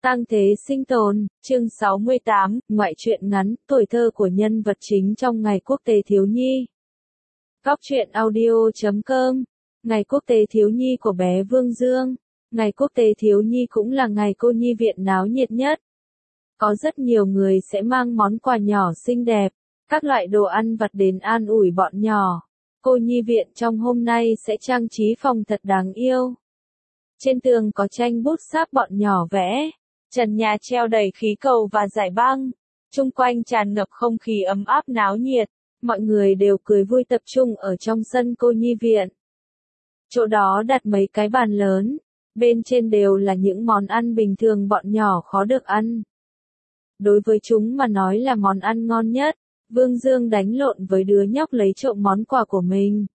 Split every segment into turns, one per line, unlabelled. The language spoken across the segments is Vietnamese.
Tang thế sinh tồn, chương 68, ngoại truyện ngắn, tuổi thơ của nhân vật chính trong Ngày Quốc tế Thiếu nhi. Góc truyện audio.com. Ngày Quốc tế Thiếu nhi của bé Vương Dương. Ngày Quốc tế Thiếu nhi cũng là ngày cô nhi viện náo nhiệt nhất. Có rất nhiều người sẽ mang món quà nhỏ xinh đẹp, các loại đồ ăn vặt đến an ủi bọn nhỏ. Cô nhi viện trong hôm nay sẽ trang trí phòng thật đáng yêu. Trên tường có tranh bút sáp bọn nhỏ vẽ. Trần nhà treo đầy khí cầu và giải băng. Chung quanh tràn ngập không khí ấm áp náo nhiệt. Mọi người đều cười vui tập trung ở trong sân cô nhi viện. Chỗ đó đặt mấy cái bàn lớn. Bên trên đều là những món ăn bình thường bọn nhỏ khó được ăn. Đối với chúng mà nói là món ăn ngon nhất. Vương Dương đánh lộn với đứa nhóc lấy trộm món quà của mình.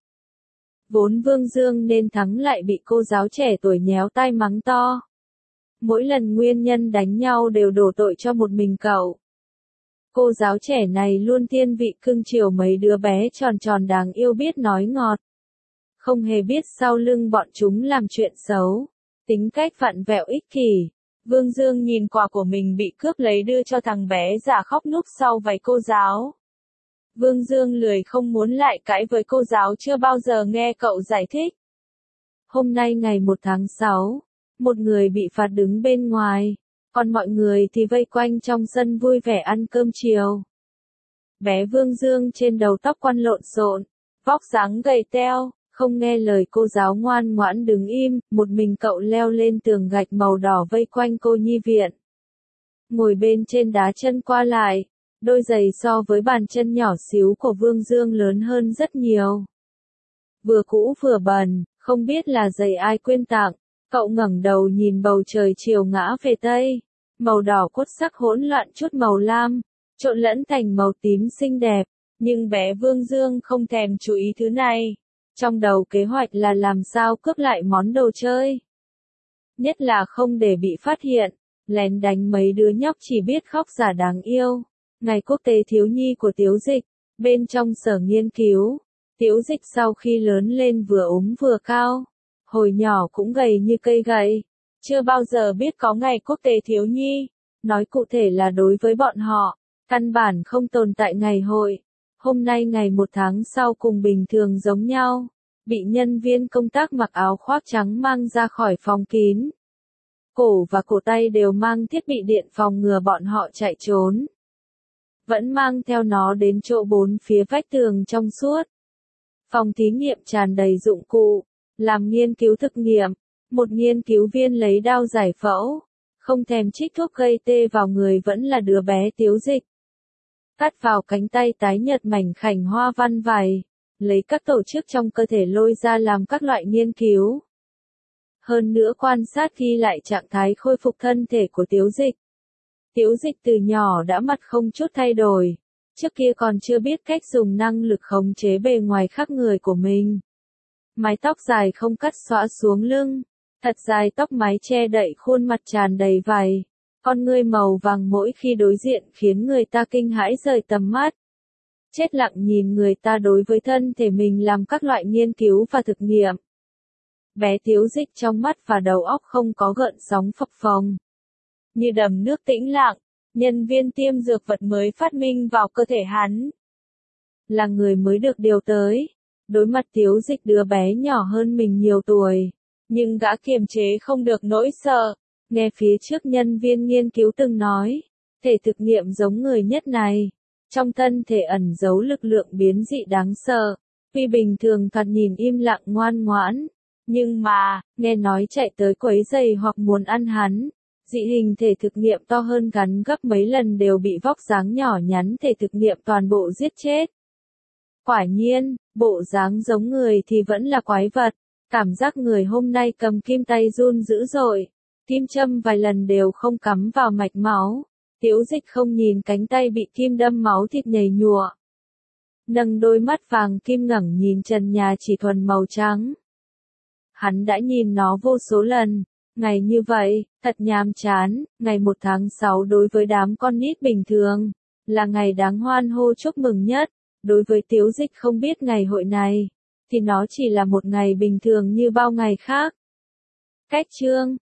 Vốn Vương Dương nên thắng lại bị cô giáo trẻ tuổi nhéo tai mắng to. Mỗi lần nguyên nhân đánh nhau đều đổ tội cho một mình cậu. Cô giáo trẻ này luôn thiên vị cưng chiều mấy đứa bé tròn tròn đáng yêu biết nói ngọt. Không hề biết sau lưng bọn chúng làm chuyện xấu. Tính cách vặn vẹo ích kỷ. Vương Dương nhìn quà của mình bị cướp lấy đưa cho thằng bé giả khóc núp sau váy cô giáo. Vương Dương lười không muốn lại cãi với cô giáo chưa bao giờ nghe cậu giải thích. Hôm nay ngày 1 tháng 6, một người bị phạt đứng bên ngoài, còn mọi người thì vây quanh trong sân vui vẻ ăn cơm chiều. Bé Vương Dương trên đầu tóc quăn lộn xộn, vóc dáng gầy teo, không nghe lời cô giáo ngoan ngoãn đứng im, một mình cậu leo lên tường gạch màu đỏ vây quanh cô nhi viện. Ngồi bên trên đá chân qua lại. Đôi giày so với bàn chân nhỏ xíu của Vương Dương lớn hơn rất nhiều. Vừa cũ vừa bẩn, không biết là giày ai quyên tặng. Cậu ngẩng đầu nhìn bầu trời chiều ngã về Tây. Màu đỏ cốt sắc hỗn loạn chút màu lam, trộn lẫn thành màu tím xinh đẹp. Nhưng bé Vương Dương không thèm chú ý thứ này. Trong đầu kế hoạch là làm sao cướp lại món đồ chơi. Nhất là không để bị phát hiện, lén đánh mấy đứa nhóc chỉ biết khóc giả đáng yêu. Ngày Quốc tế Thiếu nhi của Tiếu Dịch, bên trong sở nghiên cứu, Tiếu Dịch sau khi lớn lên vừa ốm vừa cao, hồi nhỏ cũng gầy như cây gậy, chưa bao giờ biết có Ngày Quốc tế Thiếu nhi, nói cụ thể là đối với bọn họ, căn bản không tồn tại ngày hội, hôm nay ngày 1 tháng sau cùng bình thường giống nhau, bị nhân viên công tác mặc áo khoác trắng mang ra khỏi phòng kín. Cổ và cổ tay đều mang thiết bị điện phòng ngừa bọn họ chạy trốn. Vẫn mang theo nó đến chỗ bốn phía vách tường trong suốt. Phòng thí nghiệm tràn đầy dụng cụ, làm nghiên cứu thực nghiệm. Một nghiên cứu viên lấy đao giải phẫu, không thèm trích thuốc gây tê vào người vẫn là đứa bé Tiếu Dịch. Cắt vào cánh tay tái nhợt mảnh khảnh hoa văn vải, lấy các tổ chức trong cơ thể lôi ra làm các loại nghiên cứu. Hơn nữa quan sát ghi lại trạng thái khôi phục thân thể của Tiếu Dịch. Tiếu Dịch từ nhỏ đã mặt không chút thay đổi, trước kia còn chưa biết cách dùng năng lực khống chế bề ngoài khác người của mình. Mái tóc dài không cắt xõa xuống lưng, thật dài tóc mái che đậy khuôn mặt tràn đầy vảy, con ngươi màu vàng mỗi khi đối diện khiến người ta kinh hãi rời tầm mắt. Chết lặng nhìn người ta đối với thân thể mình làm các loại nghiên cứu và thực nghiệm. Bé Tiếu Dịch trong mắt và đầu óc không có gợn sóng phập phồng. Như đầm nước tĩnh lặng, nhân viên tiêm dược vật mới phát minh vào cơ thể hắn. Là người mới được điều tới. Đối mặt Tiếu Dịch đứa bé nhỏ hơn mình nhiều tuổi. Nhưng gã kiềm chế không được nỗi sợ. Nghe phía trước nhân viên nghiên cứu từng nói. Thể thực nghiệm giống người nhất này. Trong thân thể ẩn giấu lực lượng biến dị đáng sợ. Tuy bình thường thoạt nhìn im lặng ngoan ngoãn. Nhưng mà, nghe nói chạy tới quấy rầy hoặc muốn ăn hắn. Dị hình thể thực nghiệm to hơn gắn gấp mấy lần đều bị vóc dáng nhỏ nhắn thể thực nghiệm toàn bộ giết chết. Quả nhiên, bộ dáng giống người thì vẫn là quái vật. Cảm giác người hôm nay cầm kim tay run dữ dội. Kim châm vài lần đều không cắm vào mạch máu. Tiếu Dịch không nhìn cánh tay bị kim đâm máu thịt nhầy nhụa. Nâng đôi mắt vàng kim ngẩng nhìn trần nhà chỉ thuần màu trắng. Hắn đã nhìn nó vô số lần. Ngày như vậy, thật nhàm chán, ngày 1 tháng 6 đối với đám con nít bình thường, là ngày đáng hoan hô chúc mừng nhất, đối với Tiếu Dịch không biết ngày hội này, thì nó chỉ là một ngày bình thường như bao ngày khác. Cách chương